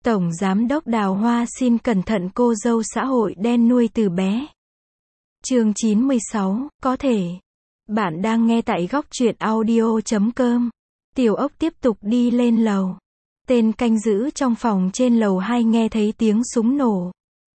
Tổng Giám đốc Đào Hoa xin cẩn thận cô dâu xã hội đen nuôi từ bé. Chương 96, có thể. Bạn đang nghe tại góc truyện audio.com. Tiểu Ốc tiếp tục đi lên lầu. Tên canh giữ trong phòng trên lầu 2 nghe thấy tiếng súng nổ.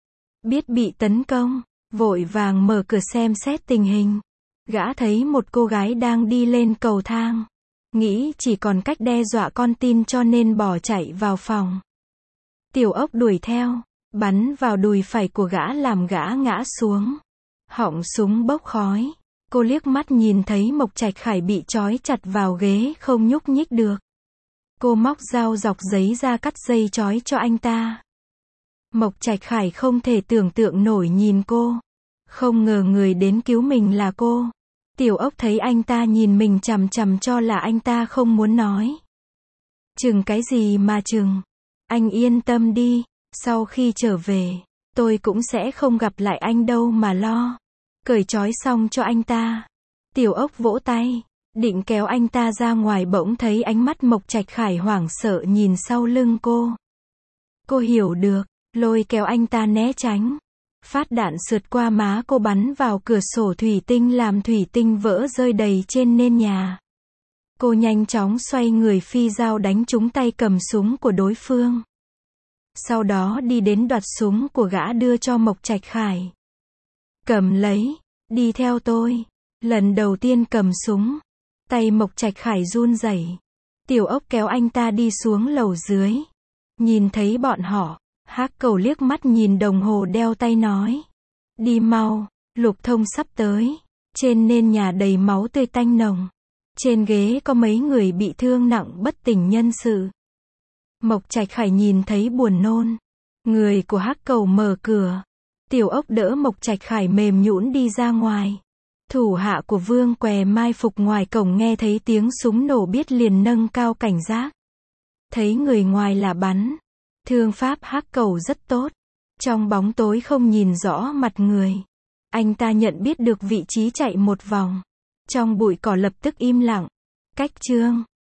Biết bị tấn công, vội vàng mở cửa xem xét tình hình. Gã thấy một cô gái đang đi lên cầu thang. Nghĩ chỉ còn cách đe dọa con tin cho nên bỏ chạy vào phòng. Tiểu Ốc đuổi theo, bắn vào đùi phải của gã làm gã ngã xuống. Họng súng bốc khói. Cô liếc mắt nhìn thấy Mộc Trạch Khải bị trói chặt vào ghế không nhúc nhích được. Cô móc dao dọc giấy ra cắt dây trói cho anh ta. Mộc Trạch Khải không thể tưởng tượng nổi nhìn cô. Không ngờ người đến cứu mình là cô. Tiểu Ốc thấy anh ta nhìn mình chằm chằm cho là anh ta không muốn nói. Chừng cái gì mà chừng. Anh yên tâm đi, sau khi trở về, tôi cũng sẽ không gặp lại anh đâu mà lo. Cởi trói xong cho anh ta. Tiểu Ốc vỗ tay, định kéo anh ta ra ngoài bỗng thấy ánh mắt Mộc Trạch Khải hoảng sợ nhìn sau lưng cô. Cô hiểu được, lôi kéo anh ta né tránh. Phát đạn sượt qua má cô bắn vào cửa sổ thủy tinh làm thủy tinh vỡ rơi đầy trên nền nhà. Cô nhanh chóng xoay người phi dao đánh trúng tay cầm súng của đối phương. Sau đó đi đến đoạt súng của gã đưa cho Mộc Trạch Khải. Cầm lấy, đi theo tôi. Lần đầu tiên cầm súng, tay Mộc Trạch Khải run rẩy. Tiểu Ốc kéo anh ta đi xuống lầu dưới. Nhìn thấy bọn họ, Hắc Cầu liếc mắt nhìn đồng hồ đeo tay nói. Đi mau, Lục Thông sắp tới. Trên nền nhà đầy máu tươi tanh nồng. Trên ghế có mấy người bị thương nặng bất tỉnh nhân sự. Mộc Trạch Khải nhìn thấy buồn nôn. Người của Hắc Cầu mở cửa. Tiểu Ốc đỡ Mộc Trạch Khải mềm nhũn đi ra ngoài. Thủ hạ của Vương Què mai phục ngoài cổng nghe thấy tiếng súng nổ biết liền nâng cao cảnh giác. Thấy người ngoài là bắn. Thương pháp Hắc Cầu rất tốt. Trong bóng tối không nhìn rõ mặt người. Anh ta nhận biết được vị trí chạy một vòng. Trong bụi cỏ lập tức im lặng. Cách chương